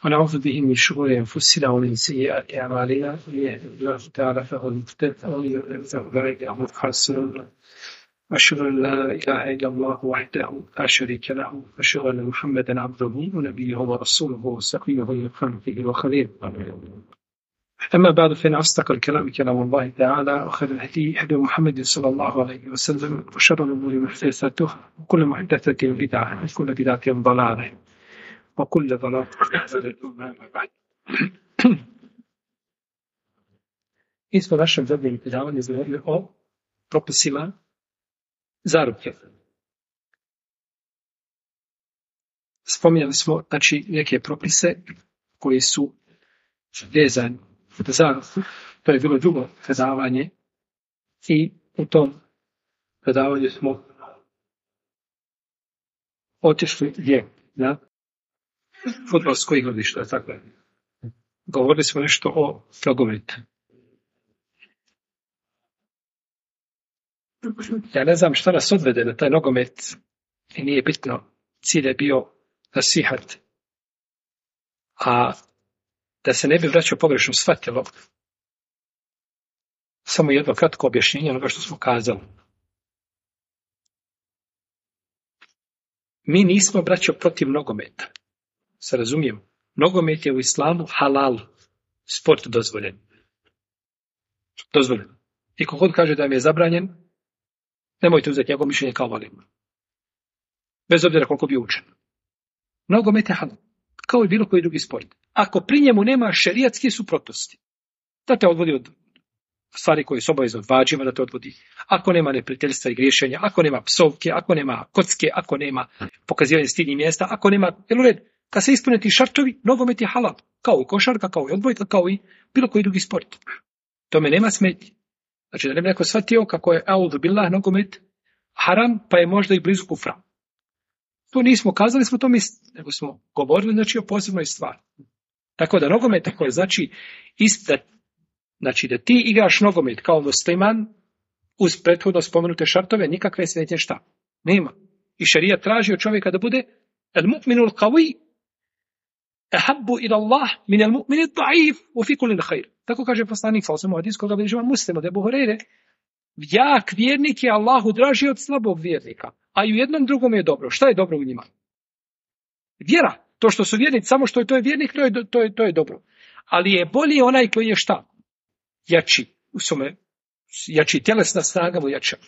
ونعوذ به من شرور أنفسنا ومن سيئات أعمالنا من يهده الله تعالى فهو المهتد ومن يضلل فأولئك هم الخاسرون أشهد أن لا إله إلا الله وحده لا شريك له أشهد أن محمدا عبده ونبيه ورسوله وصفيه من خلقه وخليله أما بعد فإن أصدق الكلام كلام الله تعالى وخير الهدي هدي محمد صلى الله عليه وسلم وشر الأمور محدثاتها وكل محدثة بدعة وكل بدعة ضلالة وكل ضلالة ما بعد. Mi smo našem zadnjem predavanju govorili o propisima zarobke. Spominjali smo znači neke propise koji su vezani za zarobku. To je bilo drugo predavanje i u tom predavanju smo otišli gdje? Na fudbalsko igralište, tako je. Govorili smo nešto o nogometu. Ja ne znam šta nas odvede na taj nogomet i nije bitno. Cilj je bio nasihat. A da se ne bi vraćao pogrešno shvatilo, samo jedno kratko objašnjenje onoga što smo kazali. Mi nismo braćo protiv nogometa. Se razumijemo. Nogomet je u islamu halal, sport dozvoljen. Dozvoljen. I kogod kaže da mi je zabranjen, nemojte uzeti njegovo mišljenje kao valim. Bez obzira koliko bi učen. Nogomet je halal. Kao i bilo koji drugi sport. Ako pri njemu nema šerijatske suprotnosti, da te odvodi od stvari koje su obavezno od vađima, da te odvodi. Ako nema neprijateljstva i griješenja, ako nema psovke, ako nema kocke, ako nema pokazivanja stidnih mjesta, ako nema, jel u red, kad se ispune ti šartovi, nogomet je halal. Kao i košarka, kao i odbojka, kao i bilo koji drugi sport. Tome nema smetnje. Znači da ne bi neko shvatio kako je audhu billah nogomet haram, pa je možda i blizu kufra. To nismo kazali, smo to mislili, nego smo govorili znači o posebnoj stvari. Tako da nogomet tako je znači da ti igraš nogomet kao musliman uz prethodno spomenute šartove, nikakve smetnje šta? Nema. I šerijat traži od čovjeka da bude al-mu'minul qawi ahabbu ila Allah min al-mu'min ad-da'if wa fi kulli khair. Tako kaže poslanik sallallahu alejhi ve sellem, koga bilježi Muslim od Ebu Hurajre, jak vjernik je Allahu draži od slabog vjernika, a i u jednom drugom je dobro. Šta je dobro u njima? Vjera. To što su vjernici, samo što je to je vjernik, to je dobro. Ali je bolji onaj koji je šta? Jači. Jači tjelesna snaga mu jača.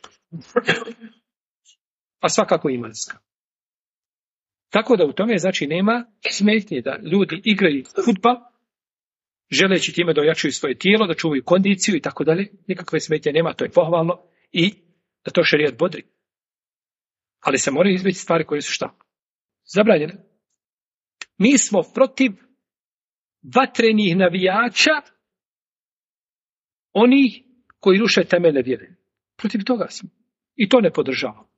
A svakako imanska. Tako da u tome znači nema smetnje da ljudi igraju fudbal, želeći time da ojačaju svoje tijelo, da čuvaju kondiciju i tako dalje. Nikakve smetnje nema, to je pohvalno i da to šerijat bodri. Ali se moraju izbjeći stvari koje su šta? Zabranjene. Mi smo protiv vatrenih navijača, oni koji ruše temeljne vjere. Protiv toga smo. I to ne podržavamo.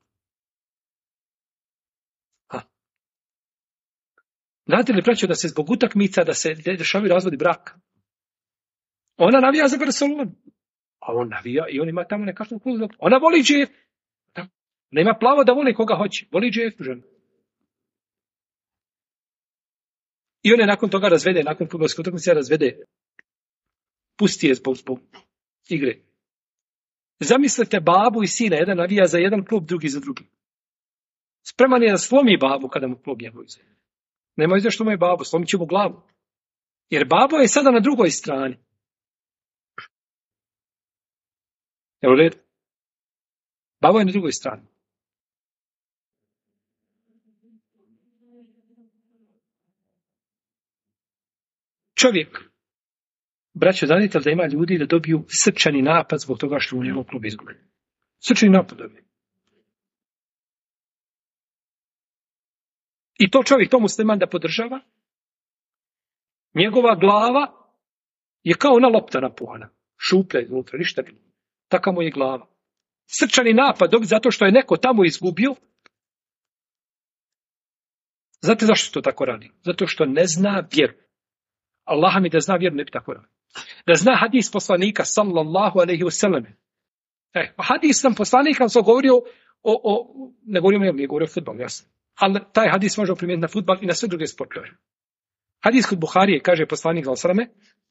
Znate li, braćo, da se zbog utakmica, da se dešavaju razvodi braka? Ona navija za Barcelonu. A on navija i on ima tamo nekakvu klubu. Ona voli džef. Nema plavo da voli koga hoće. Voli džef ženu. I on je nakon toga razvede, nakon fudbalske utakmice razvede. Pusti je zbog igre. Zamislite babu i sina, jedan navija za jedan klub, drugi za drugi. Spreman je da slomi babu kada mu klub njegov izgleda. Nema izgleda što mu je babu, slomit će mu glavu. Jer babo je sada na drugoj strani. Evo red. Babo je na drugoj strani. Čovjek, braćo, znate da ima ljudi da dobiju srčani napad zbog toga što u njegov klub izgubi. Srčani napad dobije. I to čovjek, to musliman da podržava, njegova glava je kao ona lopta napuhana. Šuplja iznutra, ništa ne. Taka mu je glava. Srčani napad dobije zato što je neko tamo izgubio. Znate zašto to tako radi? Zato što ne zna vjeru. Allah mi da zna vjeru ne bi tako radi. Da zna hadis poslanika sallallahu alejhi ve selleme. Hadis nam poslanika sam govorio ne govorio o fudbalu, jasno. Ali taj hadis može primijeniti na fudbal i na sve druge sportove. Hadis kod Buharije kaže poslanik sallallahu alejhi ve selleme: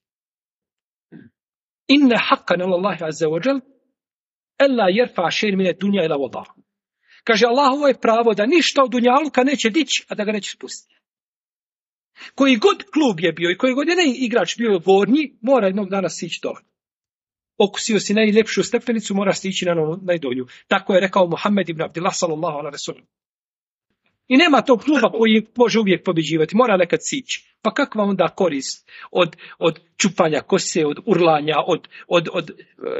Inna haqqan Allahi azza wa jal alla yarfa shay'an min ad-dunya ila wada. Kaže Allahovo je pravo da ništa od dunjaluka neće dići, a da ga neće spustiti. Koji god klub je bio i koji god jedan igrač bio gornji, mora jednog dana sići dole. Okusio si najljepšu stepenicu, mora stići na najdolju. Tako je rekao Muhammed ibn Abdillah sallallahu alejhi ve sellem. I nema tog kluba koji može uvijek pobjeđivati, mora nekad sići. Pa kakva onda korist od čupanja kose, od urlanja, od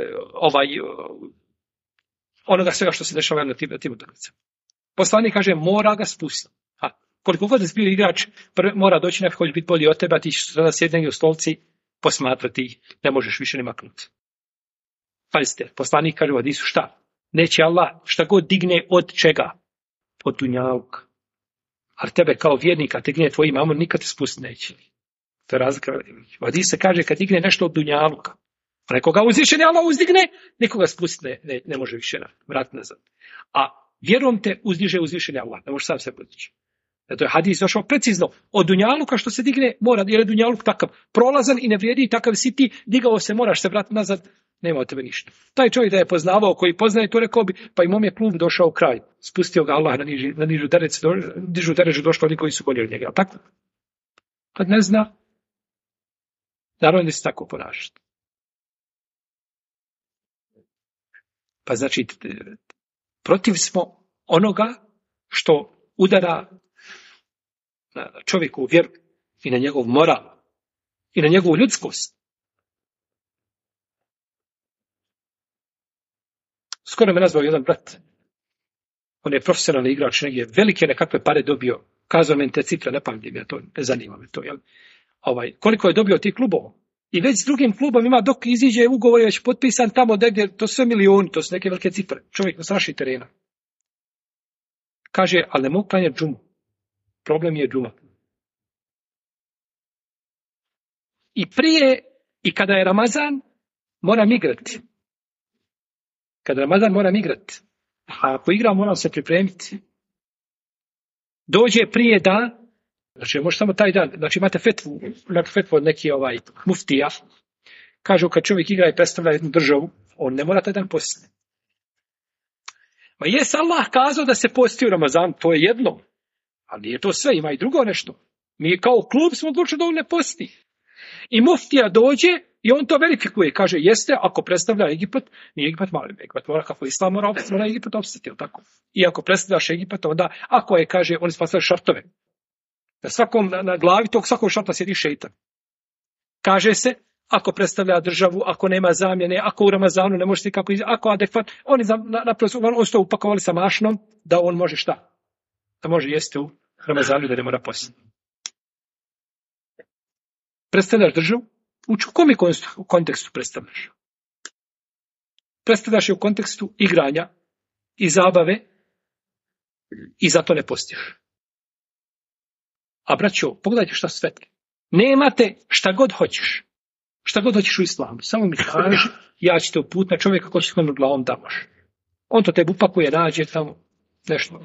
onoga svega što se dešava na tim utakmicama. Poslanik kaže, mora ga spustiti. Koliko god je bio igrač, mora doći neko hoće biti bolji od tebe, a ti ćeš sada sjediti u stolci, posmatrati ih, ne možeš više ne maknuti. Pazite, poslanik kaže u hadisu šta? Neće Allah šta god digne od čega? Od dunjaluka. Ali tebe kao vjernika te digne tvoj imam, nikad te spustiti neće. To je razlika. U hadisu se kaže kad digne nešto od dunjaluka. A nekoga uzvišeni Allah uzdigne, nikoga spustiti ne može više vratiti nazad. A vjerom te uzdiže Allah, ne može sam se podići. To je hadis došao precizno. Od dunjaluka što se digne, mora, jer je dunjaluk takav prolazan i ne vrijedi, takav si ti, digao se, moraš se vratiti nazad, nema od tebe ništa. Taj čovjek da je poznavao, koji poznaje to, rekao bi, pa i mom je klub došao u kraj. Spustio ga Allah na nižu dereću, došlo oni koji su bolji od njega. Ali tako? Kad ne zna, naravno da se tako ponašati. Pa znači, protiv smo onoga što udara na čovjeku vjeru i na njegov moral i na njegovu ljudskost. Skoro me nazvao jedan brat. On je profesionalni igrač, negdje velike nekakve pare dobio. Kazao meni te cifre, ne pamtim, ja to ne zanima me to. Jel? Koliko je dobio tih klubova? I već s drugim klubom ima, dok iziđe ugovor je već potpisan tamo gdje, to sve milijuni, to su neke velike cifre. Čovjek na straši terena. Kaže, ali ne mogu klanjati džumu. Problem je džuma. I prije, i kada je Ramazan, moram igrati. Kada je Ramazan, moram igrati. A ako igram, moram se pripremiti. Dođe prije dan, znači može samo taj dan, znači imate fetvu od neki muftija. Kažu kad čovjek igra i predstavlja jednu državu, on ne mora taj dan postiti. Ma jes Allah kazao da se posti u Ramazan, to je jedno. Ali nije to sve, ima i drugo nešto. Mi kao klub smo odlučili da on ne posti. I muftija dođe i on to verifikuje. Kaže, jeste, ako predstavlja Egipat, nije Egipat mali. Egipat mora, kako Islam mora Egipat opstati, jel tako? I ako predstavljaš Egipat, onda, ako je, kaže, oni spasaju šartove. Na glavi tog svakog šarta sjedi šeitan. Kaže se, ako predstavlja državu, ako nema zamjene, ako u Ramazanu ne može kako ako adekvat, oni naprosto to upakovali sa mašnom, da on može šta? Da može jesti u Ramazanu, da ne mora postiti. Predstavljaš državu? U kom kontekstu predstavljaš? Predstavljaš je u kontekstu igranja i zabave i zato ne postiš. A braćo, pogledajte šta svete. Nemate šta god hoćeš. Šta god hoćeš u islamu. Samo mi kaži, ja ću te uputiti na čovjeka ko će sklonuti glavom da može. On to tebi upakuje, nađe tamo nešto.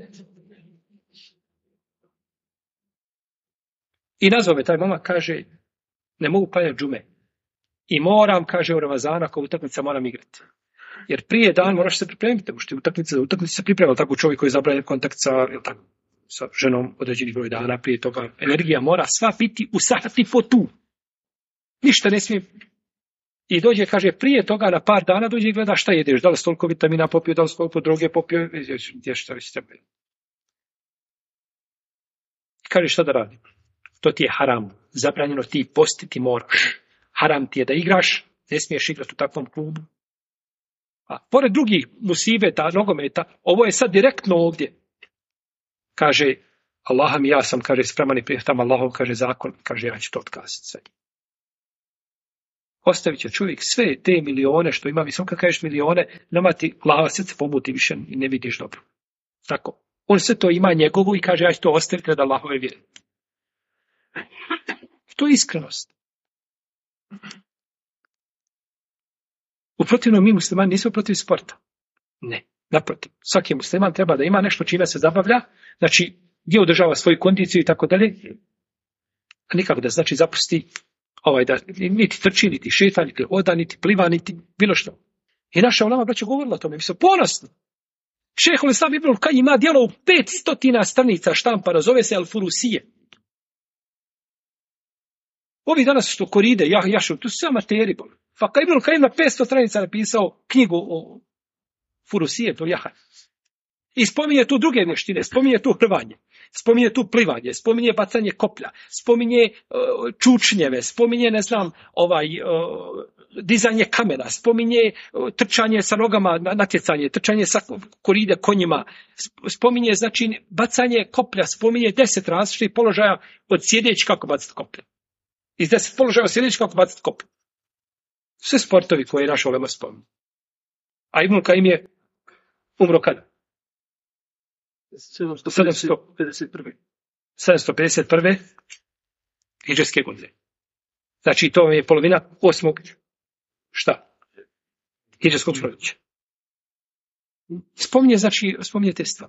I nazvao me taj momak, kaže, ne mogu klanjati džume. I moram, kaže, u Ramazanu, ako utakmica moram igrati. Jer prije dan moraš se pripremiti. Utakmice se priprema, tako čovjek koji zabranje kontakt sa ženom određeni broj dana prije toga. Energija mora sva biti u sahati po tu. Ništa ne smije. I dođe, kaže, prije toga na par dana dođe i gleda šta jedeš. Da li si toliko vitamina popio, da li si toliko droge popio. Gdje šta već tebe. I kaže, šta da radim? To ti je haram. Zabranjeno ti postiti moraš. Haram ti je da igraš. Ne smiješ igrati u takvom klubu. A pored drugih musibeta, nogometa, ovo je sad direktno ovdje. Kaže, Allaha mi ja sam, kaže, spreman i prijetam Allahov, kaže, zakon, kaže, ja ću to otkazati sve. Ostavit će čovjek sve te milione što ima, mislim kad kažeš milione, nama ti glava srce pomuti više i ne vidiš dobro. Tako. On sve to ima njegovu i kaže, ja ću to ostaviti da Allahove vjeri. To je iskrenost. U protivnom mi muslimani nismo protiv sporta. Ne, naprotiv. Svaki musliman treba da ima nešto čime se zabavlja, znači gdje održava svoju kondiciju i tako dalje. A nikako da znači zapusti da niti trči, niti šeta, niti oda, niti pliva, niti bilo što. I naša ulema braća govorila o tome, mi su ponosni. Šejhul Islam Ibnul Kajim ima djelo u 500 stranica štampara, zove se Al-Furusije. Ovi danas što koride, jašu, to su sve amateri. Faka Ibnul Kajim na 500 stranica napisao knjigu o Furusije, to jaha. I spominje tu druge vještine, spominje tu hrvanje, spominje tu plivanje, spominje bacanje koplja, spominje čučnjeve, spominje, dizanje kamena, spominje trčanje sa nogama, natjecanje, trčanje sa koride konjima, spominje, bacanje koplja, spominje 10 različitih položaja od sjedeći kako baciti koplja. Iz 10 položaja od sjedeći kako baciti koplja. Sve sportovi koje je naša ulema spominje. A Ibnul Kajim je umro kada? 751. hidžretske godine. Znači, to je polovina 8. hidžretskog stoljeća. Spominje te stvari.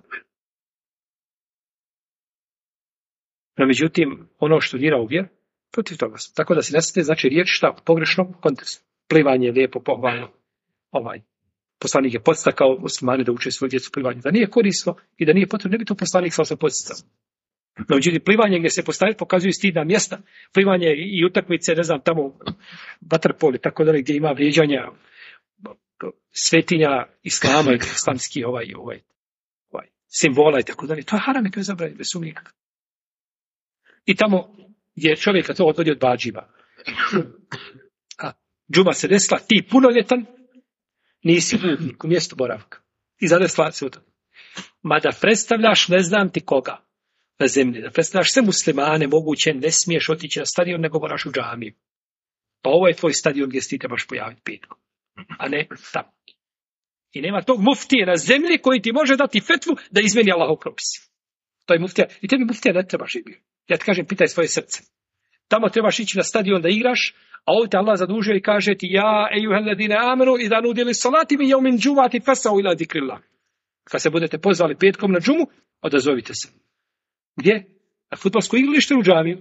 No, međutim, ono što dira u vjer, protiv toga sam. Tako da se nestane, riječ u pogrešnom kontekstu. Plivanje je lijepo, pohvalno. Poslanik je podstakao muslimane da uče svoju djecu plivanje. Da nije korisno i da nije potrebno, ne bi to poslanik sam podstakao. No, međutim, plivanje gdje se pokazuju stidna mjesta, plivanje i utakmice, tamo vaterpol i tako dalje, gdje ima vrijeđanja svetinja islama i islamski simbola i tako dalje. To je haram i to je zabranjeno, bez sumnje. I tamo gdje čovjeka to odvodi od badživa. A džuma se desila, ti punoljetan, nisi u mjestu boravka. I zadesla se u to. Ma da predstavljaš ne znam ti koga na zemlji, da predstavljaš sve muslimane moguće, ne smiješ otići na stadion, nego moraš u džamiju. Pa ovo je tvoj stadion gdje se ti trebaš pojaviti petkom, a ne tamo. I nema tog muftije na zemlji koji ti može dati fetvu da izmeni Allahov propis. To je muftija. I tebi muftija ne trebaš i bio. Ja ti kažem, pitaj svoje srce. Tamo trebaš ići na stadion da igraš, a ovdje te Allah zadužuje i kaže ti ja ejuhelledine amenu i da nudili salati mi jeumin džumati fasau ila zikrillah. Kad se budete pozvali petkom na džumu, odazovite se. Gdje? Na fudbalsko igralište u džamiju.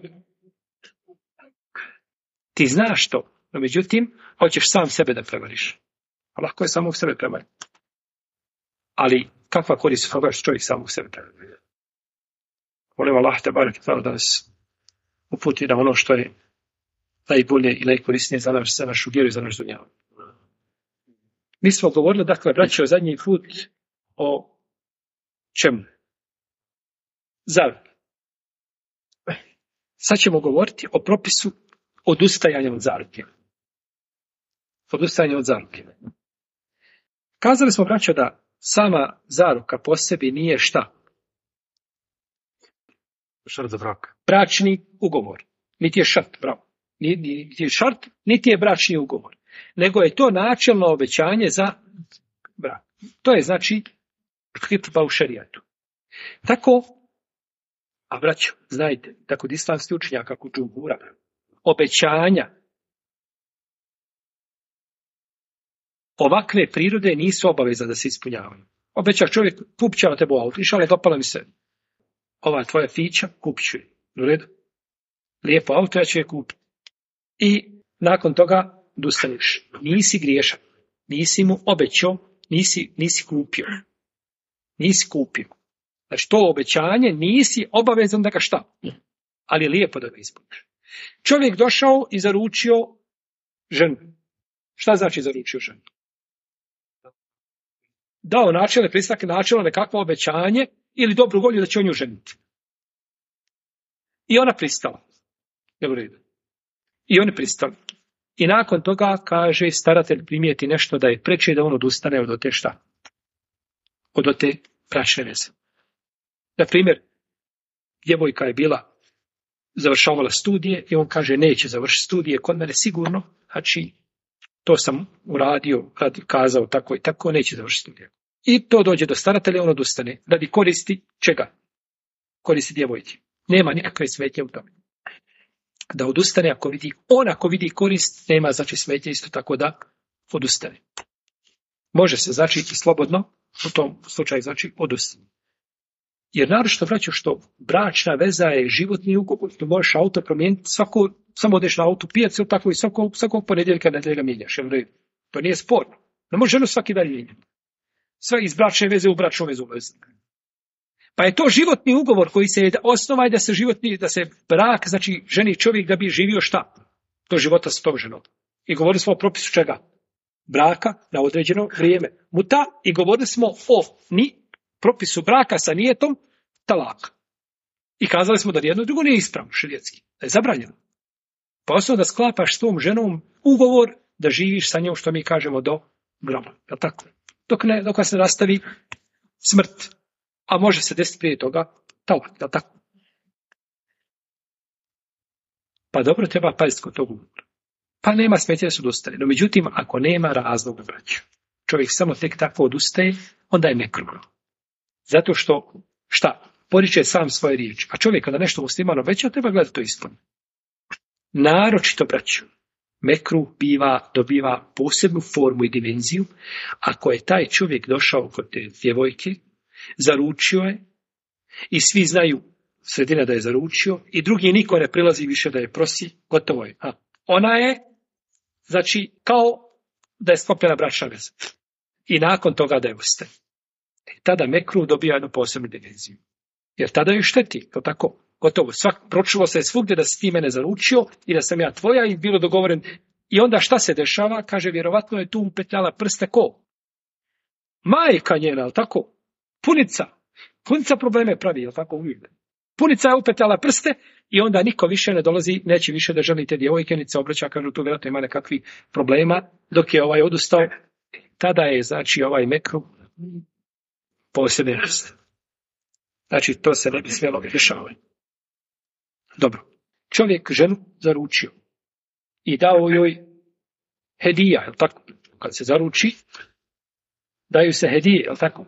Ti znaš to, no međutim, hoćeš sam sebe da prevariš. A lako je samog sebe prevariti. Ali kakva korist toga što čovjek samog sebe prevari? Molim Allah te barek da nas uputi na ono što je najbolje i najkorisnije za našu vjeru i za naš dunjavu. Mi smo govorili, braćo, zadnji put o čemu? Zaruke. Sad ćemo govoriti o propisu odustajanja od zaruke. Odustajanje od zaruke. Kazali smo, braćo, da sama zaruka po sebi nije šta? Šart za brak. Bračni ugovor. Niti je šart, bravo. Niti je šart, niti je bračni ugovor. Nego je to načelno obećanje za brak. To je hitba u šerijatu. Tako, a braćo, znajte, tako islamski učenjaka kod džumhura, obećanja ovakve prirode nisu obaveza da se ispunjavaju. Obećao čovjek, kupit će na tebu auto, išao, dopala mi se ova tvoja fića, kupit ću je. U redu? Lijepo auto, ja ću je kupiti. I nakon toga odustaniš. Nisi griješan. Nisi mu obećao, nisi kupio. Nisi kupio. Znači, to obećanje nisi obavezan da ga šta? Ali je lijepo da ga ispuniš. Čovjek došao i zaručio ženu. Šta znači zaručio ženu? Dao načelne pristanke, načelno nekakvo obećanje ili dobru volju da će on nju ženiti. I ona pristala. I oni pristali. I nakon toga, kaže, staratelj primijeti nešto da je preče da on odustane od te šta? Od te bračne veze. Na primjer, djevojka je završavala studije i on kaže neće završiti studije kod mene sigurno, znači to sam uradio, kazao tako i tako, neće završiti studije. I to dođe do staratelja, on odustane. Radi koristi čega? Koristi djevojke. Nema nikakve smetnje u tome. Da odustane ako vidi korist, nema smetnje isto tako da odustane. Može se i slobodno u tom slučaju odustane. Jer naročito vraću što bračna veza je životni ugovor. Tu možeš auto promijeniti samo odeš na auto pijacu, tako i svakog ponedjeljka nedelja mijenjaš. To nije sporno. Ne može ženu svaki dan mijenjati. Sve iz bračne veze u bračnu vezu. Pa je to životni ugovor koji se osnova je da se brak, znači ženi čovjek da bi živio šta? Do života s tom ženom. I govorili smo o propisu čega? Braka na određeno vrijeme. Muta i govorili smo o propisu braka sa nijetom talaka. I kazali smo da jedno i drugo nije ispravno šerijetski. Da je zabranjeno. Pa osnovno da sklapaš s tom ženom ugovor da živiš sa njom što mi kažemo do groba. Je tako? Dok se nastavi smrt. A može se desiti prije toga talak. Je tako? Pa dobro treba paziti kod tog ugovora. Pa nema smetnje da se odustaje. No međutim, ako nema razloga, braću, čovjek samo tek tako odustaje, onda je mekruh. Zato što, poriče sam svoje riječi. A čovjek kada nešto muslimano obeća, treba gledati to ispuniti. Naročito, braću, mekruh dobiva posebnu formu i dimenziju ako je taj čovjek došao kod te djevojke, zaručio je i svi znaju sredina da je zaručio i drugi niko ne prilazi više da je prosi, gotovo je. Ona je, znači, kao da je sklopljena bračna veza. I nakon toga da je ustaje. Tada mekruh dobija jednu posebnu dimenziju. Jer tada ju šteti, to tako, gotovo. Pročulo se svugdje da si ti mene zaručio i da sam ja tvoja i bilo dogovoren. I onda šta se dešava? Kaže, vjerovatno je tu upetljala prste ko? Majka njena, ali tako? Punica probleme pravi, jel tako uvijek? Punica je upetljala prste i onda niko više ne dolazi, neće više da želi te djevojke, niti se obraća, kažu tu vjerojatno ima nekakvih problema, dok je odustao. Tada je, znači, mekruh posebne vrste. Znači, to se ne bi smjelo dešavati. Dobro. Čovjek ženu zaručio i dao joj hedija, jel tako? Kad se zaruči, daju se hedije, jel tako?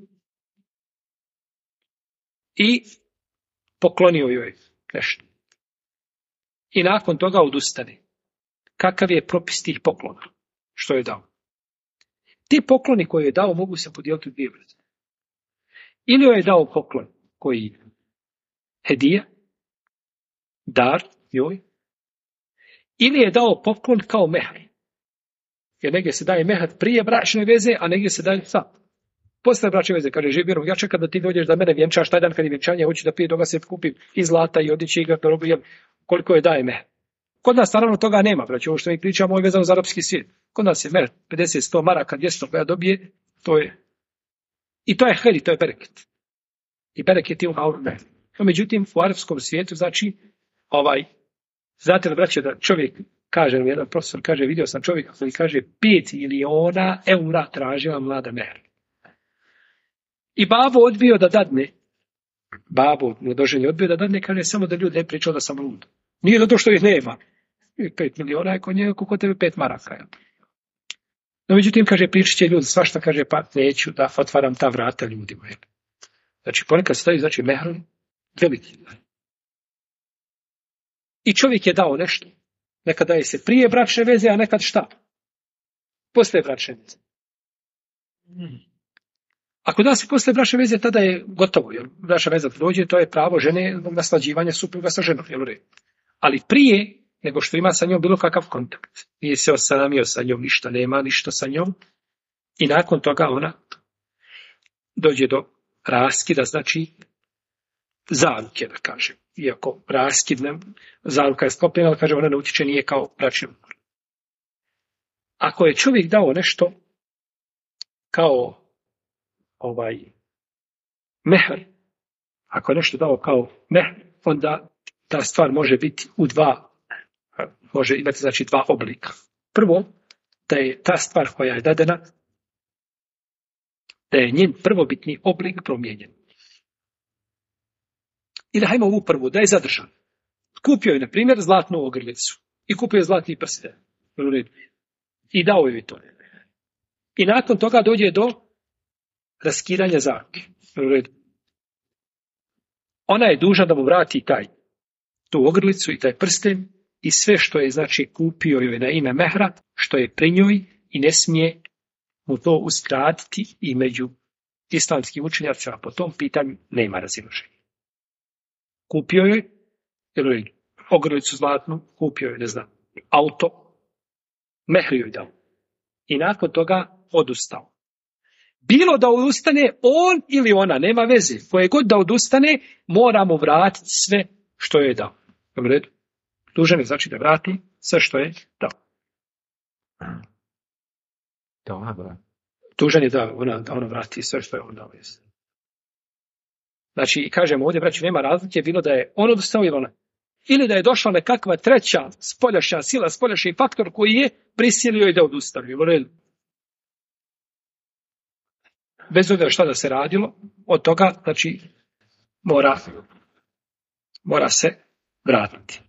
I poklonio joj nešto. I nakon toga odustane. Kakav je propis tih poklona? Što je dao? Ti pokloni koje je dao mogu se podijeliti u dvije vrste. Ili joj je dao poklon koji hedija, dar joj, ili je dao poklon kao mehr. Jer negdje se daje mehr prije bračne veze, a negdje se daje posle bračne veze. Kaže, živjerom, ja čekam da ti dođeš da mene vjenčaš taj dan kad je vjenčanje, hoću da prije toga se kupim i zlata i odjeće i garderobu, koliko je daje mehr. Kod nas naravno toga nema, braći, ovo što mi pričamo je vezano za arapski svijet. Kod nas je mehr 50-100 maraka, 200 koja dobije, to je i to je heli, to je bereket. I bereket je u maurme. No, međutim, u arapskom svijetu, znači, znate li, braće, da čovjek kaže, jedan profesor kaže, vidio sam čovjeka koji kaže 5 miliona eura tražila mlada mehr. I babo odbio da dadne. Babo mladoženje odbio da dadne, kaže samo da ljudi ne pričao da sam lud. Nije zato što ih nema. 5 miliona je kod njega, kod tebe 5 maraka. Ja. No, međutim, kaže, pričat će ljudi svašta, kaže, pa neću da otvaram ta vrata ljudima. Znači, ponekad stoji, znači, mehr veliki. I čovjek je dao nešto. Nekad daje se prije bračne veze, a nekad šta? Poslije bračne veze. Ako da se poslije bračne veze, tada je gotovo. Jer bračna veza dođe, to je pravo žene zbog naslađivanja supruga sa ženom. Ali prije nego što ima sa njom bilo kakav kontakt. Nije se osanamio sa njom, ništa nema, ništa sa njom. I nakon toga ona dođe do raskida, znači zaruke, da kažem. Iako raskid, zaruka je sklopljena, ali kaže ona ne utječe, nije kao bračni ugovor. Ako je čovjek dao nešto kao mehr, ako je nešto dao kao mehr, onda ta stvar može biti može imati znači dva oblika. Prvo, da je ta stvar koja je dadena, da je njen prvobitni oblik promijenjen. I da hajmo ovu prvu, da je zadržan. Kupio je, na primjer, zlatnu ogrlicu i kupio je zlatni prsten. I dao joj to. I nakon toga dođe do raskidanja zaruke. Ona je dužna da mu vrati tu ogrlicu i taj prsten i sve što je, znači, kupio joj na ime mehra, što je pri njoj i ne smije mu to uskratiti i među islamskim učenjacima po tom pitanju nema razilaženja. Kupio je ogrlicu zlatnu, kupio je, ne znam, auto, mehrio je dao. I nakon toga odustao. Bilo da odustane on ili ona, nema veze. Koje god da odustane, moramo vratiti sve što je dao. U redu? Dužan je znači da vrati sve što je dao. Dužan je da ona vrati sve što je on dao. Znači, kažemo ovdje, braći, nema razlike, bilo da je on odustao ili ona. Ili da je došla nekakva treća spoljašnja sila, spoljašnji faktor koji je prisilio i da odustane. U redu? Bez obzira šta da se radilo, od toga, znači, mora se vratiti.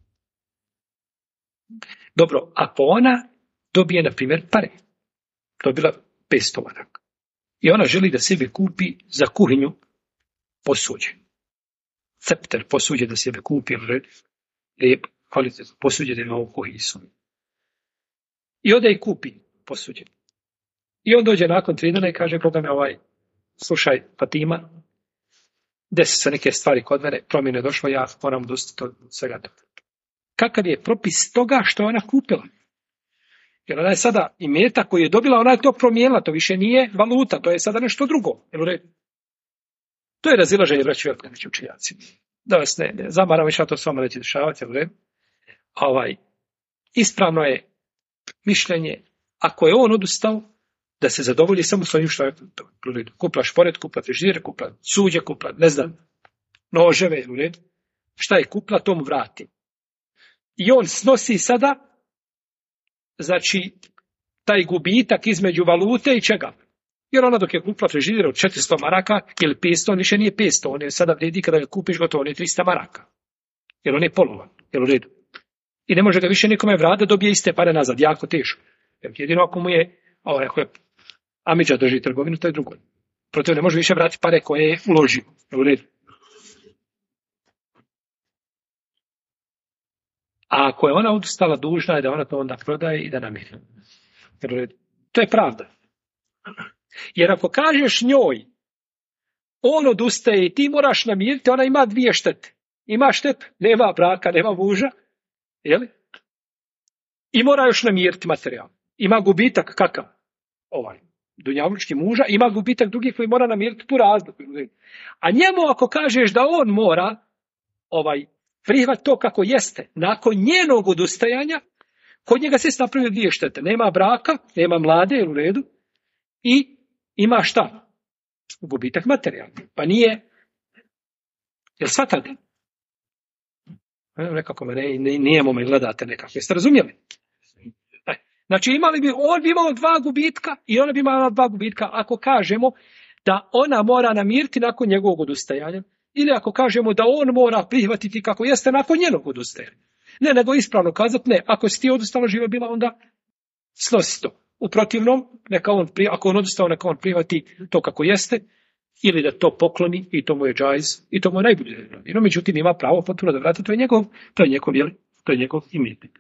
Dobro, ako ona dobije, na primjer, pare, dobila 500 maraka, i ona želi da sebi kupi za kuhinju posuđe. Cepter posuđe da sebi kupi, lijep, kvalitetno posuđe da ima ovu kuhinjicu. I onda i kupi posuđe. I on dođe nakon 3 dana i kaže, Boga me slušaj, Fatima, desi se neke stvari kod mene, promjene došlo, ja moram odustati od svega toga. Kakav je propis toga što je ona kupila? Jer ona je sada imetak koji je dobila, ona je to promijenila, to više nije valuta, to je sada nešto drugo. To je razilaženje, braći veliki učenjaci. Da vas ne zamaram, više to s vama neće dešavati. Ispravno je mišljenje, ako je on odustao, da se zadovolji samo s onim što je kupla šporet, kupla frižider, kupla suđe, kupla, ne znam, noževe, šta je kupla, to mu vrati. I on snosi sada, znači, taj gubitak između valute i čega? Jer ona dok je kupila frižider od 400 maraka ili 500, on više nije 500, on je sada vredi kada ga kupiš gotovo, on je 300 maraka. Jer on je polovan, jel u redu? I ne može ga više nikome vratiti, dobije iste pare nazad, jako teško. Jer jedino ako mu je, ako je amidža drži trgovinu, to je drugo. Protiv ne može više vratiti pare koje je uložio, jel u redu? A ako je ona odustala, dužna je da ona to onda prodaje i da namiri. To je pravda. Jer ako kažeš njoj, on odustaje i ti moraš namiriti, ona ima 2 štete. Ima štetu, nema braka, nema muža, jeli? I mora još namiriti materijal. Ima gubitak kakav? Dunjavučki muža, ima gubitak drugi koji mora namiriti tu razliku. A njemu ako kažeš da on mora prihvat to kako jeste, nakon njenog odustajanja, kod njega se napravio 2 štete. Nema braka, nema mlade, u redu, i ima šta? Gubitak materijalni. Pa nije, jel shvatate? Nekako nijemo me gledate nekako. Jeste razumjeli? Znači on bi imao 2 gubitka i ona bi imala 2 gubitka ako kažemo da ona mora namiriti nakon njegovog odustajanja. Ili ako kažemo da on mora prihvatiti kako jeste nakon njenog odustajanja. Ne, nego ispravno kazati, ne, ako si ti odustala živa bila, onda snosi to. U protivnom, ako on odustao, neka on prihvati to kako jeste, ili da to pokloni, i to mu je džajz, i to mu je najbolje. No, međutim, ima pravo potpuno da vrati, to je njegov imetak.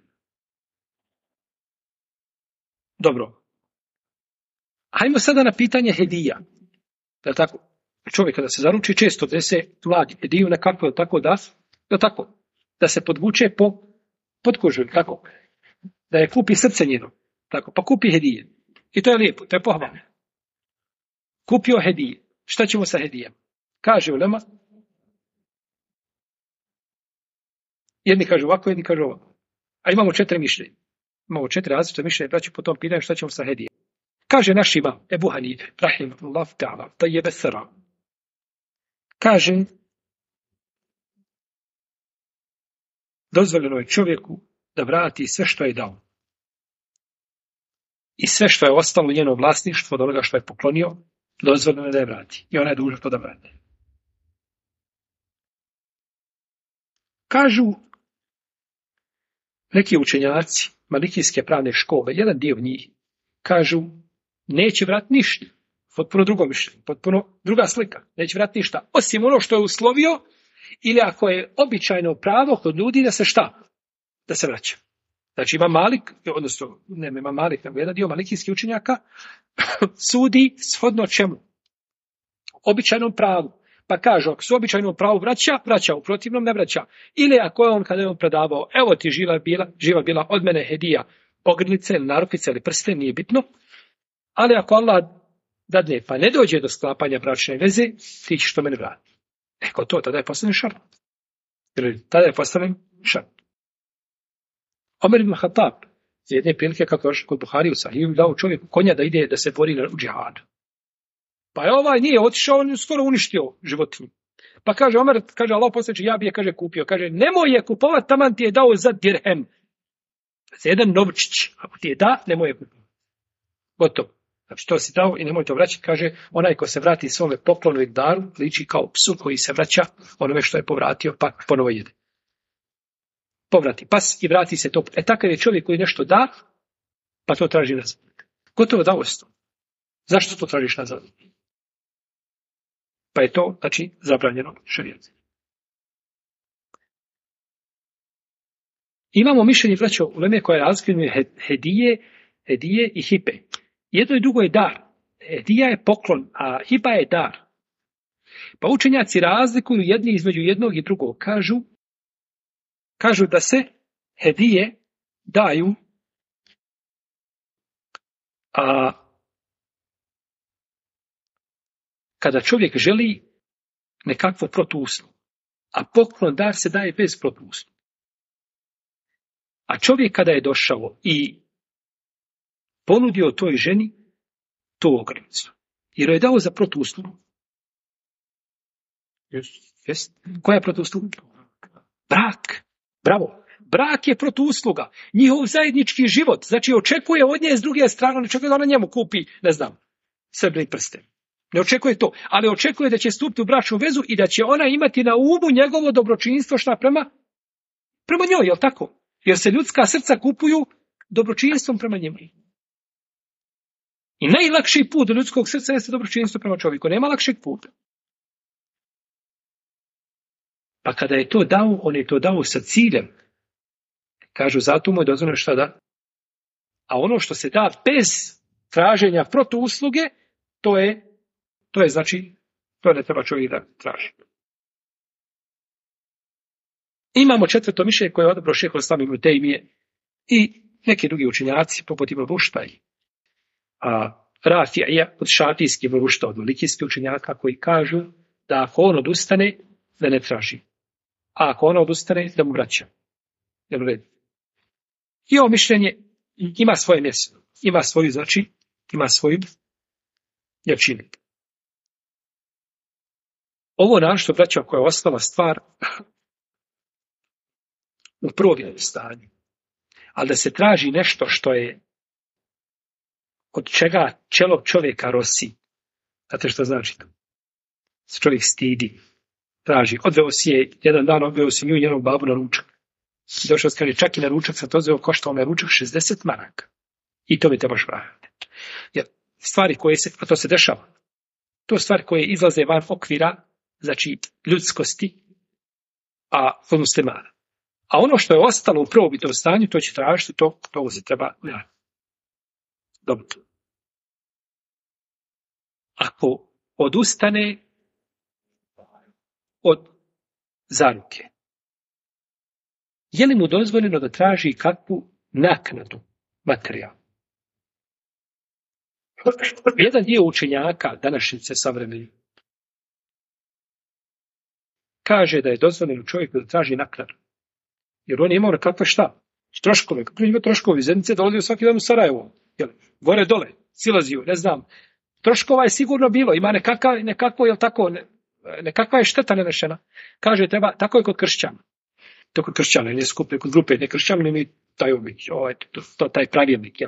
Dobro. Hajmo sada na pitanje hedija. Da tako? Čovjek kada se zaruči, često dese mladi hediju nekako, da se podvuče pod kožu, tako, da je kupi srce njeno, tako, pa kupi hedije. I to je lijepo, to je pohvalno. Kupio hedije. Šta ćemo sa hedijama? Kaže ulema, jedni kažu ovako, jedni kažu ovako. A imamo 4 mišljenja. Imamo 4 različite mišljenja, braći, po tom pitanju šta ćemo sa hedijama. Kaže naš imam, Ebu Hanife, rahimahullah ta'ala, tajjebe sara. Kaže, dozvoljeno je čovjeku da vrati sve što je dao. I sve što je ostalo u njeno vlasništvo od onoga što je poklonio, dozvoljeno je da je vrati. I ona je dužna to da vrati. Kažu neki učenjaci malikijske pravne škole, jedan dio njih, kažu neće vratiti ništa. Potpuno drugo mišljenje, potpuno druga slika. Neće vratiti ništa. Osim ono što je uslovio, ili ako je običajno pravo kod ljudi da se šta? Da se vraća. Znači ima Malik, odnosno ima Malik, nego jedan dio malikijskih učenjaka sudi shodno čemu? običajnom pravu. Pa kažu, ako su običajnom pravu vraća, u protivnom ne vraća. Ili ako je on kada je on predavao, evo ti živa bila od mene hedija, ogrlice, narukvice ili prste, nije bitno. Ali ako Allah dadne, pa ne dođe do sklapanja bračne veze, ti ćeš to mene vratiti. Eko to, tada je postavljen šart. Tada je postavljen šart. Omer ibn Khattab, z jedne prilike, kako još kod Buhari u Sahiju, dao čovjeku konja da ide da se bori u džihadu. Pa je nije otišao, on je skoro uništio životinju. Pa kaže Omer, kaže Allah poslaniče, ja bi je, kaže, kupio. Kaže, nemoj je kupovati, taman ti je dao za dirhem. Za jedan novčić. Ako ti je da, nemoj je kupovati. Gotovo. Znači, to si dao i nemoj to vraćati. Kaže, onaj ko se vrati svome poklonu i daru, liči kao psu koji se vraća onome što je povratio, pa ponovo jede. Povrati pas i vrati se to. Takav je čovjek koji nešto da, pa to traži nazad. Gotovo dao se to. Zašto to tražiš nazad? Pa je to, znači, zabranjeno šerijatom. Imamo mišljenje, braćo, uleme koje razlikuje hedije i hipe. Jedno i drugo je dar. Hedija je poklon, a hiba je dar. Pa učenjaci razlikuju jedni između jednog i drugog. Kažu da se hedije daju kada čovjek želi nekakvu protuuslugu, a poklon, dar se daje bez protuusluge. A čovjek kada je došao i ponudio toj ženi tu ogrlicu, jer je dao za protuuslugu. Yes. Koja je protuusluga? Brak. Bravo. Brak je protuusluga. Njihov zajednički život. Znači očekuje od nje s druge strane, ne očekuje da ona njemu kupi, ne znam, srebrni prsten. Ne očekuje to, ali očekuje da će stupiti u bračnu vezu i da će ona imati na umu njegovo dobročinstvo šta prema njoj, jel tako? Jer se ljudska srca kupuju dobročinstvom prema njemu. I najlakši put do ljudskog srca jeste dobročinstvo prema čovjeku. Nema lakšeg puta. Pa kada je to dao, on je to dao sa ciljem. Kažu, zato mu je dozvoljeno šta da. A ono što se da bez traženja protuusluge, to je znači, to ne treba čovjek da traži. Imamo četvrto mišljenje koje je odabrao šejh el-Islam ibn Tejmije i neki drugi učenjaci, poput Ibn Rušta i Rafija od šafijskih, Ibn Rušta od malikijskih učenjaka, koji kažu da ako on odustane, da ne traži. A ako ona odustane, da mu vraća. I ovo mišljenje ima svoje mjesto. Ima svoju jačinu. Ovo našto, braćo, koja je ostala stvar u prvobjenom stanju. Ali da se traži nešto što je od čega čelo čovjeka rosi. Znate što znači to? Se čovjek stidi. Traži. Odveo si je jedan dan, odveo si nju i njenog babu na ručak. Došao se, kaže, čak i na ručak sam to odveo, koštao me ručak 60 maraka. I to mi trebaš vratiti. Jer stvari koje se, a to se dešava, to stvari koje izlaze van okvira, znači ljudskosti, kod muslimana. A ono što je ostalo u prvobitnom stanju, to će tražiti, to se treba dobiti. Ako odustane od zaruke, je li mu dozvoljeno da traži kakvu naknadu materijala? Jedan dio učenjaka današnjice savremeni kaže da je dozvoljeno čovjeku da traži naknadu. Jer on je imao kakve šta? Troškove. Kako ima troškovi? Iz Zenice dolazio svaki dan u Sarajevo. Gore dole, silazio, ne znam. Troškova je sigurno bilo. Ima nekakvo, jel tako, nekakva je šteta nenešena. Kaže, treba, tako je kod kršćana. To kod kršćana, ne skupe, kod grupe ne kršćana, ne mi taj običaj, taj pravilnik. Jel?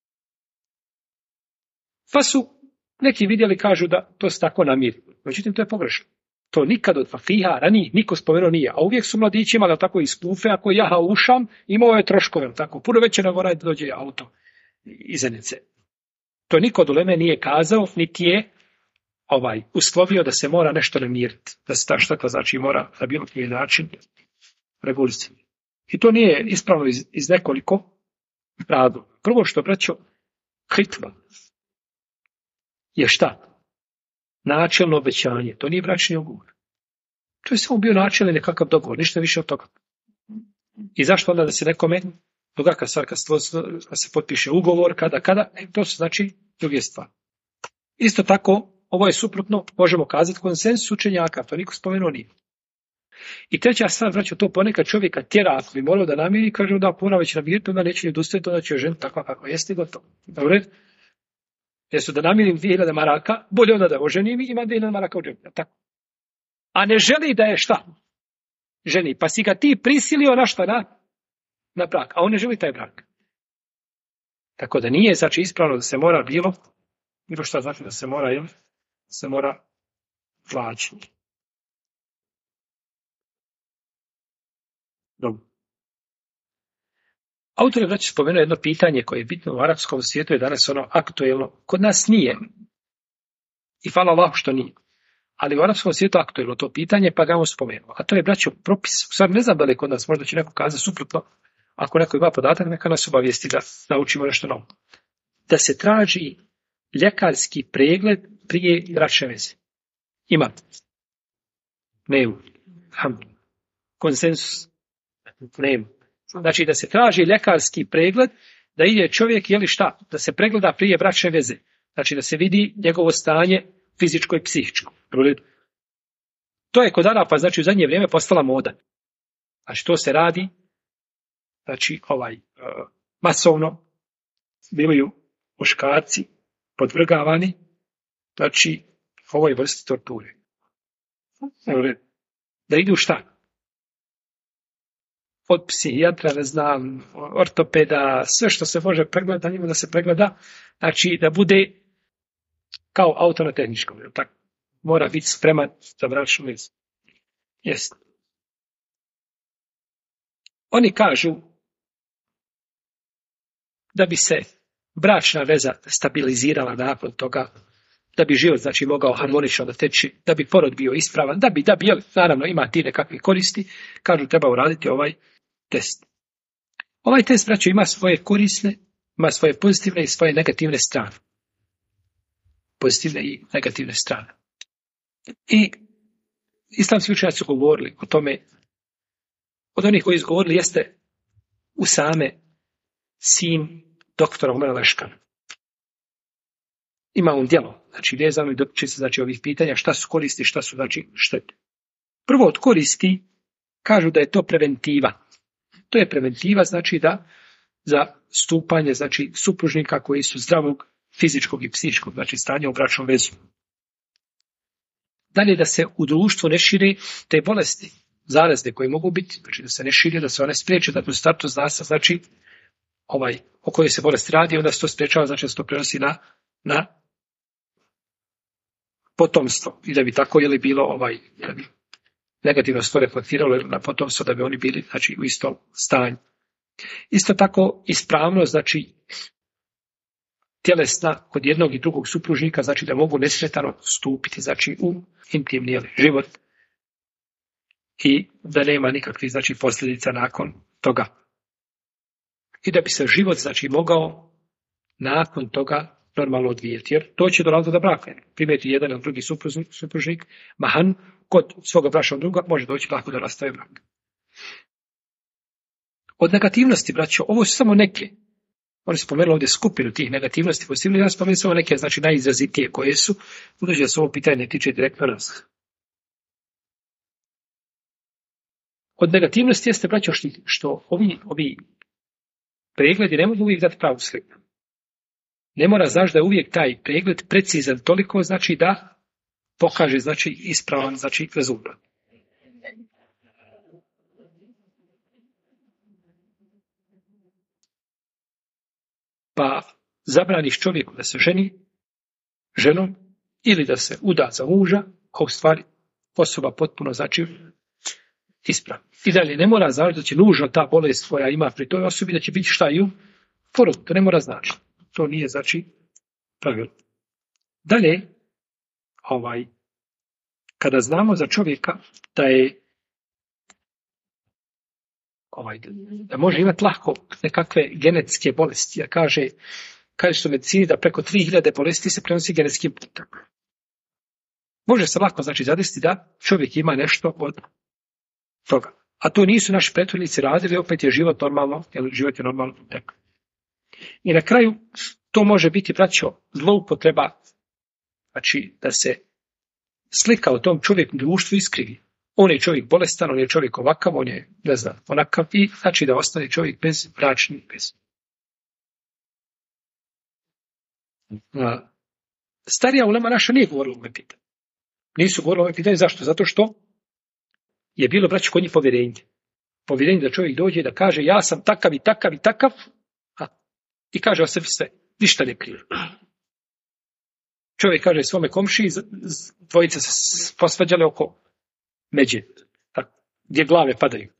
Pa su neki vidjeli, kažu da to se tako namiri. Međutim, to je pogrešno. To nikad od fakiha ranije niko spomenuo nije. A uvijek su mladići imali tako iz Kufe, ako jaha ušam, imao je troškove. Tako. Puno veće nego onaj da dođe auto iz Zenice. To niko od uleme nije kazao, niti je uslovio da se mora nešto namiriti. Da se ta šteta znači mora na bilo koji način regulisati. I to nije ispravno iz nekoliko razloga. Prvo što, braćo, hitba je šta? načelno obećanje. To nije bračni ugovor. To je samo bio načelni nekakav dogovor, ništa više od toga. I zašto onda da se nekome, kad se potpiše ugovor, kada, to su znači druge stvari. Isto tako, ovo je suprotno, možemo kazati, konsensus učenjaka, to niko spomenuo nije. I treća stvar, braćo, to ponekad čovjeka tjera, ako bi morao da namiri, kaže da puna već namiriti, onda neće ni odustati, onda će žen takva kako jeste i gotovo. Dobro? Jesu da namirim 2000 maraka, bolje onda da oženim i ima 2000 maraka u džepu. Tako. A ne želi da je šta? Ženi. Pa si ga ti prisilio na šta? Na brak. A on ne želi taj brak. Tako da nije, znači, ispravno da se mora bilo šta znači da se mora, se mora plaćati. Dobro. Autor je već spomenuo jedno pitanje koje je bitno u arapskom svijetu, je danas ono aktuelno. Kod nas nije. I hvala Allahu što nije. Ali u arapskom svijetu aktuelno to pitanje, pa ga on spomenuo. A to je, braćo, propis. U stvari ne znam da li kod nas, možda će neko kazati suprotno. Ako neko ima podatak, neka nas obavijesti da naučimo nešto novo. Da se traži ljekarski pregled prije bračne veze. Ima. Nema. Konsensus. Nema. Znači da se traži ljekarski pregled, da ide čovjek, da se pregleda prije bračne veze. Znači da se vidi njegovo stanje fizičko i psihičko. To je kod Arapa, znači u zadnje vrijeme postala moda. Znači to se radi, znači masovno bivaju muškarci podvrgavani, znači ovoj vrsti torture. Da idu šta? Od psihijatra, ne znam, ortopeda, sve što se može pregledati, njima da se pregleda, znači da bude kao auto na tehničkom, tako. Mora biti spreman za bračnu vezu. Jest. Oni kažu da bi se bračna veza stabilizirala nakon toga, da bi život znači mogao harmonično da teči, da bi porod bio ispravan, da bi, naravno ima ti nekakve koristi, kažu treba uraditi ovaj test. Ovaj test, braćo, ima svoje korisne, ima svoje pozitivne i svoje negativne strane. Pozitivne i negativne strane. I islamski učenjaci su govorili o tome, od onih koji su govorili jeste Usame, sin doktora Omera Leškana. Ima on djelo, znači vezano i dotiče se znači ovih pitanja, šta su koristi, šta su znači štete. Prvo od koristi kažu da je to preventiva. To je preventiva, znači da za stupanje znači supružnika koji su zdravog fizičkog i psihičkog, znači stanja u bračnom vezu. Dalje da se u društvu ne šire te bolesti, zarazne koje mogu biti, znači da se ne šire, da se one spriječe, da u startu zna se znači o kojoj se bolesti radi, onda se to spriječava, znači da se to prenosi na potomstvo i da bi tako bilo da bi negativno se to reflektiralo na potomstvo, da bi oni bili znači u istom stanju. Isto tako ispravno znači tjelesna kod jednog i drugog supružnika, znači da mogu nesmetano stupiti znači u intimni život i da nema nikakvih znači posljedica nakon toga. I da bi se život znači mogao nakon toga normalno odvijeti, jer to će dolaziti do braka. Primijeti jedan ili drugi supružnik, mahan, kod svoga bračnog druga može doći lako da rastaje brak. Od negativnosti, braćo, ovo su samo neke. Oni su spomenuli ovdje skupinu tih negativnosti, pozitivnih, ja spomenuo samo neke, znači najizrazitije koje su, budući da se ovo pitanje ne tiče direktno nas. Od negativnosti jeste, braćo, što ovi pregledi ne mogu uvijek dati pravu sliku. Ne mora znači da je uvijek taj pregled precizan toliko, znači da pokaže znači ispravan znači rezultat. Pa zabraniš čovjeku da se ženi ženom ili da se uda za muža, a u stvari osoba potpuno znači ispravna. I dalje ne mora znači da će nužno ta bolest koja ima pri toj osobi da će biti šta i u porodu. To ne mora znači. To nije znači pravilo. Dalje, kada znamo za čovjeka da je da može imati lako nekakve genetske bolesti, jer kaže su medicini da preko 3000 bolesti se prenosi genetskim putem. Može se lako znači zadesiti da čovjek ima nešto od toga. A to nisu naši prethodnici radili, opet je život normalno, jer život je normalno tek. I na kraju to može biti, braćo, zloupotreba, znači da se slika o tom čovjeku društvu iskrivi. On je čovjek bolestan, on je čovjek ovakav, on je, ne znam, onakav, i znači da ostane čovjek bez bračnih veza. Starija ulema naša nije govorila o ovome pitanju. Nisu govorili o ovome pitanju, zašto? Zato što je bilo, braćo, kod njih povjerenje. Povjerenje da čovjek dođe da kaže ja sam takav i takav i takav, i kaže o sebi sve, ništa ne krije. Čovjek kaže svome komšiji, dvojice se posvađale oko međe, gdje glave padaju.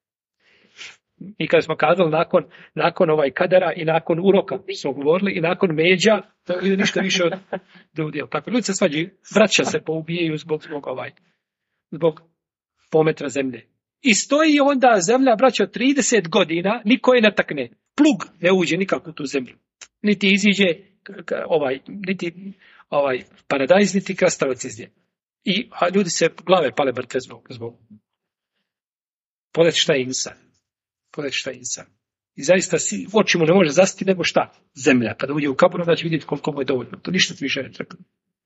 I kada smo kazali nakon kadara i nakon uroka, smo govorili, i nakon međa, to je ništa više od ljudi. Tako, ljudi se svađaju, vraća se, poubijaju zbog pometra zemlje. I stoji onda zemlja, braćo, 30 godina, niko je ne takne. Plug ne uđe nikako u tu zemlju. Niti iziđe niti paradajz, niti krastavac iz nje. A ljudi se glave pale mrtve zbog. Pogledajte šta je insan. I zaista oči mu ne može zastiti nego šta? Zemlja. Kada uđe u kabur, onda će vidjeti koliko mu je dovoljno. To ništa više ne treba.